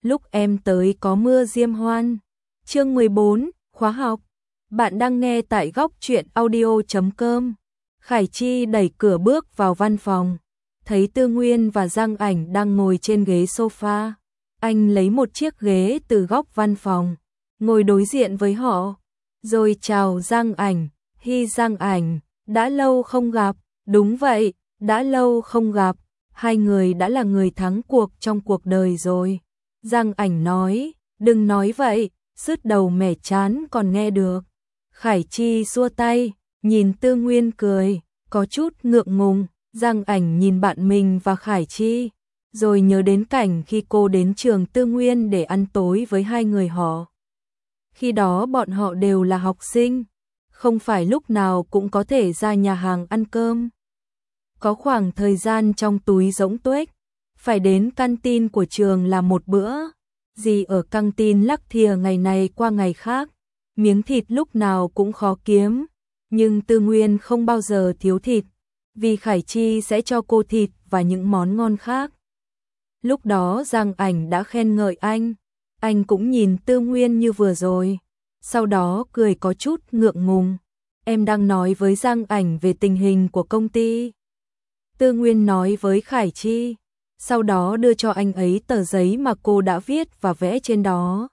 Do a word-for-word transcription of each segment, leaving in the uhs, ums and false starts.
lúc em tới có mưa diêm hoan. Chương mười bốn, khóa học. Bạn đang nghe tại góc truyện audio chấm com. Khải Chi đẩy cửa bước vào văn phòng, thấy Tư Nguyên và Giang Ảnh đang ngồi trên ghế sofa. Anh lấy một chiếc ghế từ góc văn phòng, ngồi đối diện với họ, rồi chào Giang Ảnh. Hi Giang Ảnh, đã lâu không gặp. Đúng vậy, đã lâu không gặp, hai người đã là người thắng cuộc trong cuộc đời rồi. Giang Ảnh nói, đừng nói vậy, sứt đầu mẻ chán còn nghe được. Khải Chi xua tay, nhìn Tư Nguyên cười, có chút ngượng ngùng. Giang Ảnh nhìn bạn mình và Khải Chi, rồi nhớ đến cảnh khi cô đến trường Tư Nguyên để ăn tối với hai người họ. Khi đó bọn họ đều là học sinh, không phải lúc nào cũng có thể ra nhà hàng ăn cơm. Có khoảng thời gian trong túi rỗng tuếch, phải đến canteen của trường làm một bữa. Gì ở căng tin lắc thìa ngày này qua ngày khác, miếng thịt lúc nào cũng khó kiếm, nhưng Tư Nguyên không bao giờ thiếu thịt, vì Khải Chi sẽ cho cô thịt và những món ngon khác. Lúc đó Giang Ảnh đã khen ngợi anh, anh cũng nhìn Tư Nguyên như vừa rồi, sau đó cười có chút ngượng ngùng. Em đang nói với Giang Ảnh về tình hình của công ty. Tư Nguyên nói với Khải Chi, sau đó đưa cho anh ấy tờ giấy mà cô đã viết và vẽ trên đó.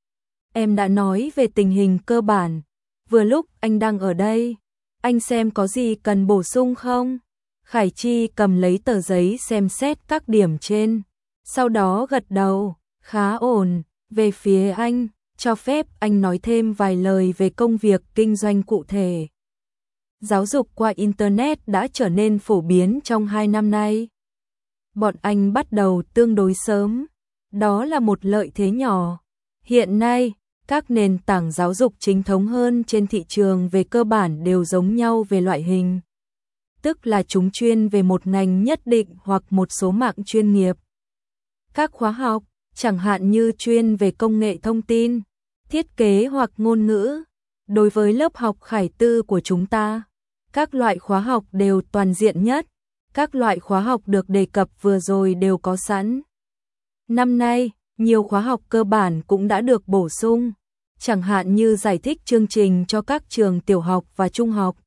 Em đã nói về tình hình cơ bản, vừa lúc anh đang ở đây, anh xem có gì cần bổ sung không? Khải Chi cầm lấy tờ giấy xem xét các điểm trên, sau đó gật đầu, khá ổn. Về phía anh, cho phép anh nói thêm vài lời về công việc kinh doanh cụ thể. Giáo dục qua Internet đã trở nên phổ biến trong hai năm nay. Bọn anh bắt đầu tương đối sớm, đó là một lợi thế nhỏ. Hiện nay, các nền tảng giáo dục chính thống hơn trên thị trường về cơ bản đều giống nhau về loại hình. Tức là chúng chuyên về một ngành nhất định hoặc một số mạng chuyên nghiệp. Các khóa học, chẳng hạn như chuyên về công nghệ thông tin, thiết kế hoặc ngôn ngữ. Đối với lớp học Khải Tư của chúng ta, các loại khóa học đều toàn diện nhất. Các loại khóa học được đề cập vừa rồi đều có sẵn. Năm nay, nhiều khóa học cơ bản cũng đã được bổ sung, chẳng hạn như giải thích chương trình cho các trường tiểu học và trung học.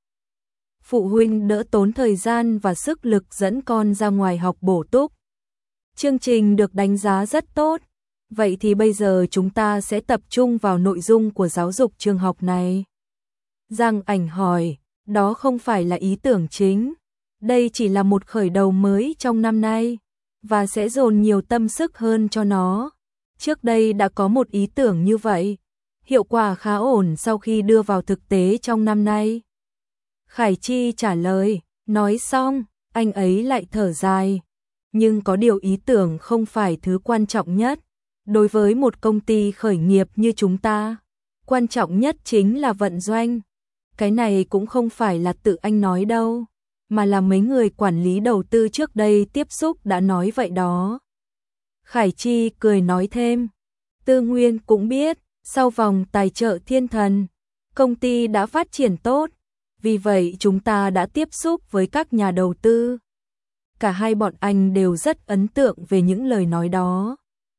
Phụ huynh đỡ tốn thời gian và sức lực dẫn con ra ngoài học bổ túc. Chương trình được đánh giá rất tốt. Vậy thì bây giờ chúng ta sẽ tập trung vào nội dung của giáo dục trường học này. Giang Ảnh hỏi, đó không phải là ý tưởng chính. Đây chỉ là một khởi đầu mới trong năm nay, và sẽ dồn nhiều tâm sức hơn cho nó. Trước đây đã có một ý tưởng như vậy, hiệu quả khá ổn sau khi đưa vào thực tế trong năm nay. Khải Chi trả lời, nói xong, anh ấy lại thở dài. Nhưng có điều ý tưởng không phải thứ quan trọng nhất. Đối với một công ty khởi nghiệp như chúng ta, quan trọng nhất chính là vận doanh. Cái này cũng không phải là tự anh nói đâu, mà là mấy người quản lý đầu tư trước đây tiếp xúc đã nói vậy đó. Khải Chi cười nói thêm, Tư Nguyên cũng biết, sau vòng tài trợ thiên thần, công ty đã phát triển tốt, vì vậy chúng ta đã tiếp xúc với các nhà đầu tư. Cả hai bọn anh đều rất ấn tượng về những lời nói đó.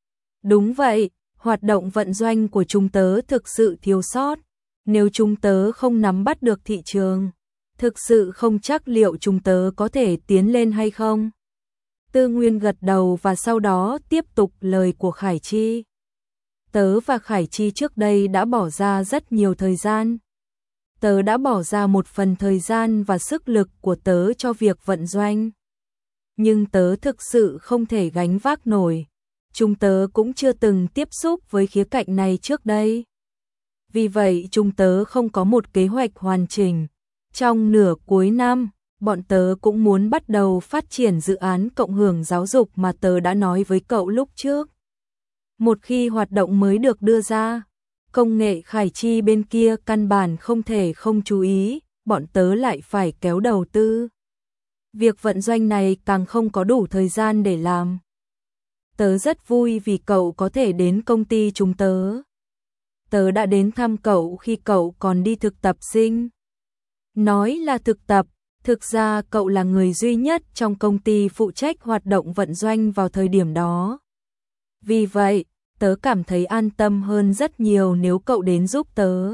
Đúng vậy, hoạt động vận doanh của chúng tớ thực sự thiếu sót. Nếu chúng tớ không nắm bắt được thị trường, thực sự không chắc liệu chúng tớ có thể tiến lên hay không. Tư Nguyên gật đầu và sau đó tiếp tục lời của Khải Chi. Tớ và Khải Chi trước đây đã bỏ ra rất nhiều thời gian. Tớ đã bỏ ra một phần thời gian và sức lực của tớ cho việc vận doanh. Nhưng tớ thực sự không thể gánh vác nổi. Chúng tớ cũng chưa từng tiếp xúc với khía cạnh này trước đây. Vì vậy chúng tớ không có một kế hoạch hoàn chỉnh. Trong nửa cuối năm, bọn tớ cũng muốn bắt đầu phát triển dự án cộng hưởng giáo dục mà tớ đã nói với cậu lúc trước. Một khi hoạt động mới được đưa ra, công nghệ Khải Chi bên kia căn bản không thể không chú ý, bọn tớ lại phải kéo đầu tư. Việc vận doanh này càng không có đủ thời gian để làm. Tớ rất vui vì cậu có thể đến công ty chúng tớ. Tớ đã đến thăm cậu khi cậu còn đi thực tập sinh. Nói là thực tập, thực ra cậu là người duy nhất trong công ty phụ trách hoạt động vận doanh vào thời điểm đó. Vì vậy, tớ cảm thấy an tâm hơn rất nhiều nếu cậu đến giúp tớ.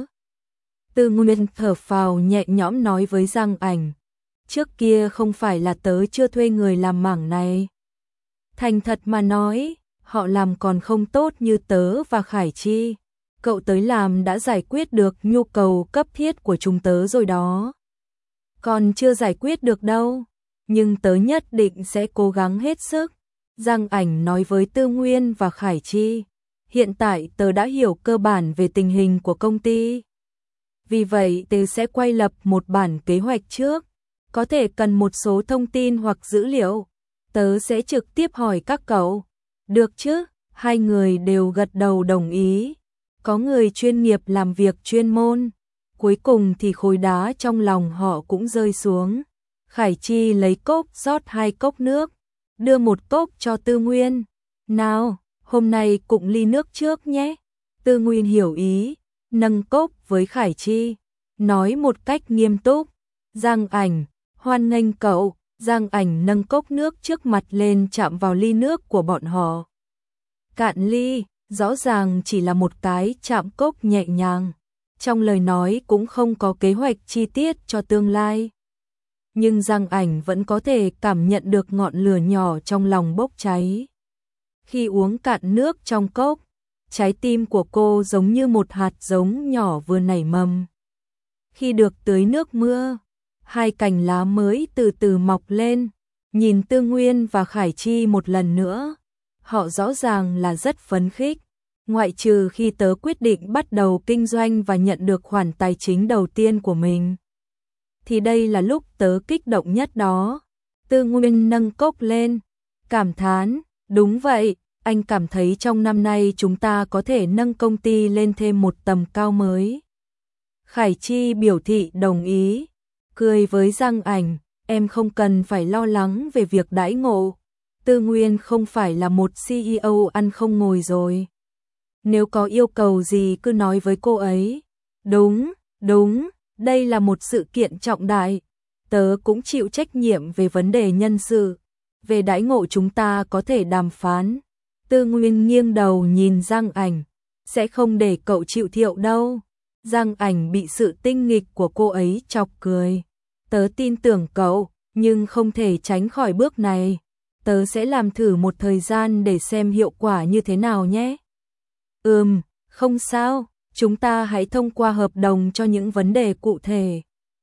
Tư Nguyên thở phào nhẹ nhõm nói với Giang Ảnh, trước kia không phải là tớ chưa thuê người làm mảng này. Thành thật mà nói, họ làm còn không tốt như tớ và Khải Chi. Cậu tới làm đã giải quyết được nhu cầu cấp thiết của chúng tớ rồi đó. Còn chưa giải quyết được đâu, nhưng tớ nhất định sẽ cố gắng hết sức. Giang Ảnh nói với Tư Nguyên và Khải Chi, hiện tại tớ đã hiểu cơ bản về tình hình của công ty. Vì vậy tớ sẽ quay lập một bản kế hoạch trước, có thể cần một số thông tin hoặc dữ liệu. Tớ sẽ trực tiếp hỏi các cậu. Được chứ? Hai người đều gật đầu đồng ý. Có người chuyên nghiệp làm việc chuyên môn. Cuối cùng thì khối đá trong lòng họ cũng rơi xuống. Khải Chi lấy cốc rót hai cốc nước, đưa một cốc cho Tư Nguyên. Nào, hôm nay cụng ly nước trước nhé. Tư Nguyên hiểu ý, nâng cốc với Khải Chi, nói một cách nghiêm túc. Giang Ảnh, hoan nghênh cậu. Giang Ảnh nâng cốc nước trước mặt lên chạm vào ly nước của bọn họ. Cạn ly, rõ ràng chỉ là một cái chạm cốc nhẹ nhàng. Trong lời nói cũng không có kế hoạch chi tiết cho tương lai. Nhưng Giang Ảnh vẫn có thể cảm nhận được ngọn lửa nhỏ trong lòng bốc cháy. Khi uống cạn nước trong cốc, trái tim của cô giống như một hạt giống nhỏ vừa nảy mầm. Khi được tưới nước mưa, hai cành lá mới từ từ mọc lên, nhìn Tư Nguyên và Khải Chi một lần nữa, họ rõ ràng là rất phấn khích. Ngoại trừ khi tớ quyết định bắt đầu kinh doanh và nhận được khoản tài chính đầu tiên của mình, thì đây là lúc tớ kích động nhất đó. Tư Nguyên nâng cốc lên, cảm thán, đúng vậy, anh cảm thấy trong năm nay chúng ta có thể nâng công ty lên thêm một tầm cao mới. Khải Chi biểu thị đồng ý, cười với Giang Ảnh, em không cần phải lo lắng về việc đãi ngộ. Tư Nguyên không phải là một xê e ô ăn không ngồi rồi. Nếu có yêu cầu gì cứ nói với cô ấy. Đúng, đúng, đây là một sự kiện trọng đại. Tớ cũng chịu trách nhiệm về vấn đề nhân sự. Về đãi ngộ chúng ta có thể đàm phán. Tư Nguyên nghiêng đầu nhìn Giang Ảnh, sẽ không để cậu chịu thiệu đâu. Giang Ảnh bị sự tinh nghịch của cô ấy chọc cười. Tớ tin tưởng cậu, nhưng không thể tránh khỏi bước này. Tớ sẽ làm thử một thời gian để xem hiệu quả như thế nào nhé. Ừm, không sao, chúng ta hãy thông qua hợp đồng cho những vấn đề cụ thể.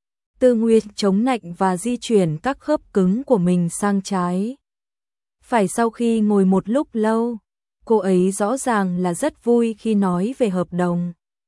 Tư Nguyên chống nạnh và di chuyển các khớp cứng của mình sang trái. Phải sau khi ngồi một lúc lâu, cô ấy rõ ràng là rất vui khi nói về hợp đồng.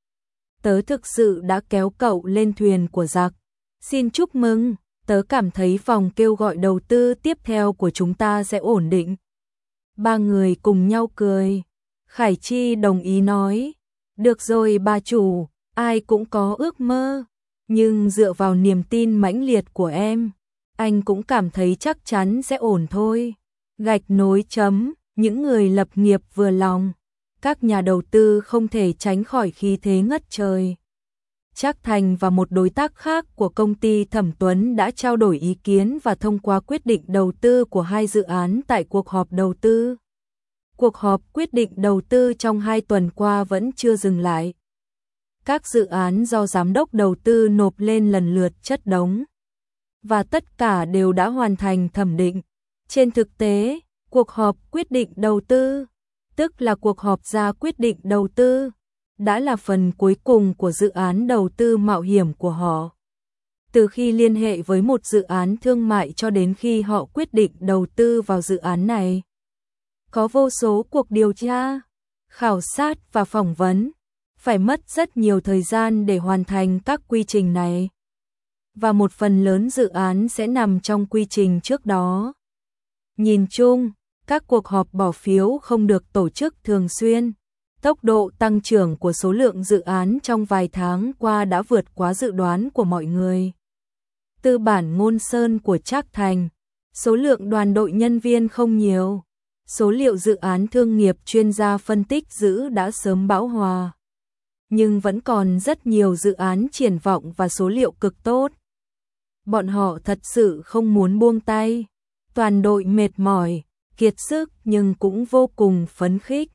Tớ thực sự đã kéo cậu lên thuyền của giặc. Xin chúc mừng, tớ cảm thấy vòng kêu gọi đầu tư tiếp theo của chúng ta sẽ ổn định. Ba người cùng nhau cười. Khải Chi đồng ý nói, được rồi bà chủ, ai cũng có ước mơ, nhưng dựa vào niềm tin mãnh liệt của em, anh cũng cảm thấy chắc chắn sẽ ổn thôi. Gạch nối chấm, những người lập nghiệp vừa lòng, các nhà đầu tư không thể tránh khỏi khí thế ngất trời. Trác Thành và một đối tác khác của công ty Thẩm Tuấn đã trao đổi ý kiến và thông qua quyết định đầu tư của hai dự án tại cuộc họp đầu tư. Cuộc họp quyết định đầu tư trong hai tuần qua vẫn chưa dừng lại. Các dự án do giám đốc đầu tư nộp lên lần lượt chất đống, và tất cả đều đã hoàn thành thẩm định. Trên thực tế, cuộc họp quyết định đầu tư, tức là cuộc họp ra quyết định đầu tư, đã là phần cuối cùng của dự án đầu tư mạo hiểm của họ. Từ khi liên hệ với một dự án thương mại cho đến khi họ quyết định đầu tư vào dự án này, có vô số cuộc điều tra, khảo sát và phỏng vấn, phải mất rất nhiều thời gian để hoàn thành các quy trình này. Và một phần lớn dự án sẽ nằm trong quy trình trước đó. Nhìn chung, các cuộc họp bỏ phiếu không được tổ chức thường xuyên. Tốc độ tăng trưởng của số lượng dự án trong vài tháng qua đã vượt quá dự đoán của mọi người. Tư bản Ngôn Sơn của Trác Thành, số lượng đoàn đội nhân viên không nhiều. Số liệu dự án thương nghiệp chuyên gia phân tích giữ đã sớm bão hòa. Nhưng vẫn còn rất nhiều dự án triển vọng và số liệu cực tốt. Bọn họ thật sự không muốn buông tay. Toàn đội mệt mỏi, kiệt sức nhưng cũng vô cùng phấn khích.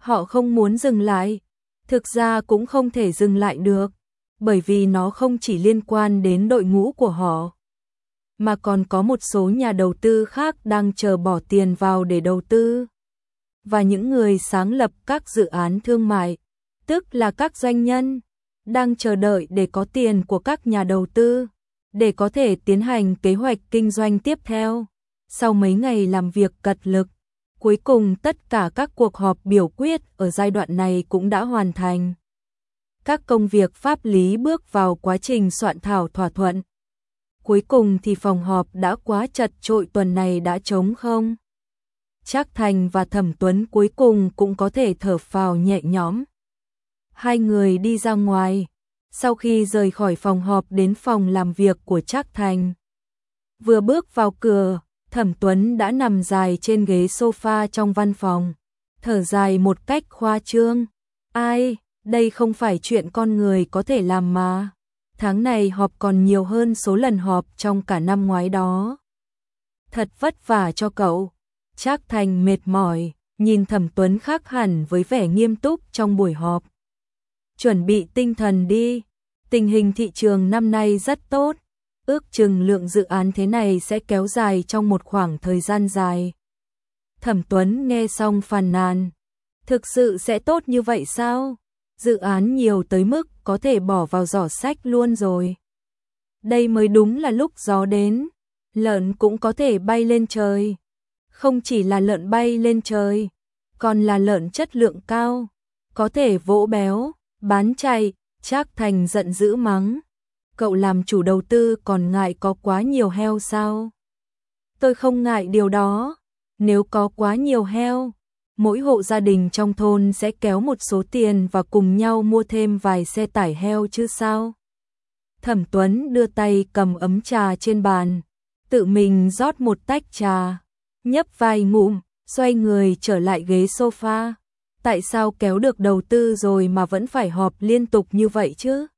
Họ không muốn dừng lại, thực ra cũng không thể dừng lại được, bởi vì nó không chỉ liên quan đến đội ngũ của họ, mà còn có một số nhà đầu tư khác đang chờ bỏ tiền vào để đầu tư. Và những người sáng lập các dự án thương mại, tức là các doanh nhân, đang chờ đợi để có tiền của các nhà đầu tư, để có thể tiến hành kế hoạch kinh doanh tiếp theo. Sau mấy ngày làm việc cật lực, cuối cùng tất cả các cuộc họp biểu quyết ở giai đoạn này cũng đã hoàn thành. Các công việc pháp lý bước vào quá trình soạn thảo thỏa thuận. Cuối cùng thì phòng họp đã quá chật chội, tuần này đã trống không. Trác Thành và Thẩm Tuấn cuối cùng cũng có thể thở phào nhẹ nhõm. Hai người đi ra ngoài, sau khi rời khỏi phòng họp đến phòng làm việc của Trác Thành. Vừa bước vào cửa, Thẩm Tuấn đã nằm dài trên ghế sofa trong văn phòng, thở dài một cách khoa trương. Ai, đây không phải chuyện con người có thể làm mà. Tháng này họp còn nhiều hơn số lần họp trong cả năm ngoái đó. Thật vất vả cho cậu. Trác Thành mệt mỏi, nhìn Thẩm Tuấn khác hẳn với vẻ nghiêm túc trong buổi họp. Chuẩn bị tinh thần đi, tình hình thị trường năm nay rất tốt, ước chừng lượng dự án thế này sẽ kéo dài trong một khoảng thời gian dài. Thẩm Tuấn nghe xong phàn nàn, thực sự sẽ tốt như vậy sao? Dự án nhiều tới mức có thể bỏ vào giỏ sách luôn rồi. Đây mới đúng là lúc gió đến, lợn cũng có thể bay lên trời. Không chỉ là lợn bay lên trời, còn là lợn chất lượng cao, có thể vỗ béo, bán chạy. Trác Thành giận dữ mắng. Cậu làm chủ đầu tư còn ngại có quá nhiều heo sao? Tôi không ngại điều đó. Nếu có quá nhiều heo, mỗi hộ gia đình trong thôn sẽ kéo một số tiền và cùng nhau mua thêm vài xe tải heo chứ sao? Thẩm Tuấn đưa tay cầm ấm trà trên bàn, tự mình rót một tách trà, nhấp vài ngụm, xoay người trở lại ghế sofa. Tại sao kéo được đầu tư rồi mà vẫn phải họp liên tục như vậy chứ?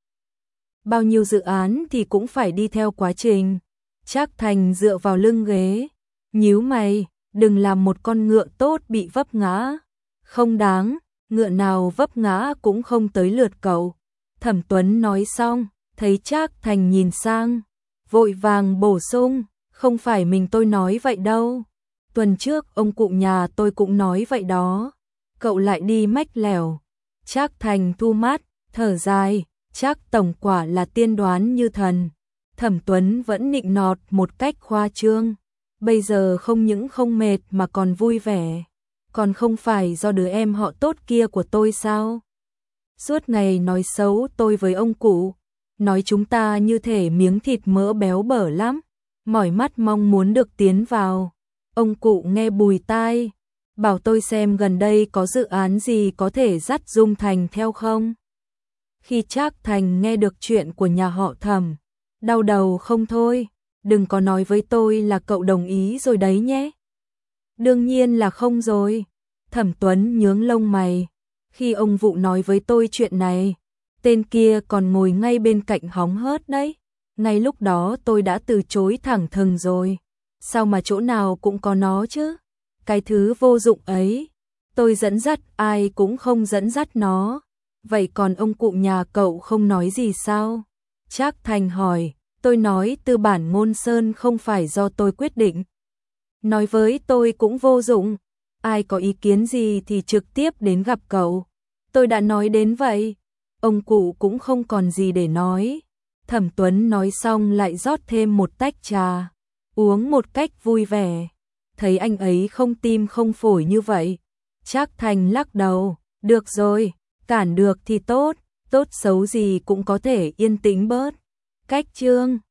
Bao nhiêu dự án thì cũng phải đi theo quá trình. Trác Thành dựa vào lưng ghế, nhíu mày, đừng làm một con ngựa tốt bị vấp ngã. Không đáng, ngựa nào vấp ngã cũng không tới lượt cậu. Thẩm Tuấn nói xong, thấy Trác Thành nhìn sang, vội vàng bổ sung, không phải mình tôi nói vậy đâu. Tuần trước ông cụ nhà tôi cũng nói vậy đó. Cậu lại đi mách lẻo. Trác Thành thu mát, thở dài, Trác tổng quả là tiên đoán như thần. Thẩm Tuấn vẫn nịnh nọt một cách khoa trương. Bây giờ không những không mệt mà còn vui vẻ. Còn không phải do đứa em họ tốt kia của tôi sao? Suốt ngày nói xấu tôi với ông cụ, nói chúng ta như thể miếng thịt mỡ béo bở lắm, mỏi mắt mong muốn được tiến vào. Ông cụ nghe bùi tai, bảo tôi xem gần đây có dự án gì có thể dắt Dung Thành theo không. Khi Trác Thành nghe được chuyện của nhà họ Thẩm, đau đầu không thôi, đừng có nói với tôi là cậu đồng ý rồi đấy nhé. Đương nhiên là không rồi. Thẩm Tuấn nhướng lông mày, khi ông Vụ nói với tôi chuyện này, tên kia còn ngồi ngay bên cạnh hóng hớt đấy. Ngay lúc đó tôi đã từ chối thẳng thừng rồi. Sao mà chỗ nào cũng có nó chứ? Cái thứ vô dụng ấy, tôi dẫn dắt ai cũng không dẫn dắt nó. Vậy còn ông cụ nhà cậu không nói gì sao? Trác Thành hỏi, tôi nói tư bản Ngôn Sơn không phải do tôi quyết định. Nói với tôi cũng vô dụng, ai có ý kiến gì thì trực tiếp đến gặp cậu. Tôi đã nói đến vậy, ông cụ cũng không còn gì để nói. Thẩm Tuấn nói xong lại rót thêm một tách trà, uống một cách vui vẻ. Thấy anh ấy không tim không phổi như vậy, Trác Thành lắc đầu, được rồi, cản được thì tốt, tốt xấu gì cũng có thể yên tĩnh bớt. Cách chương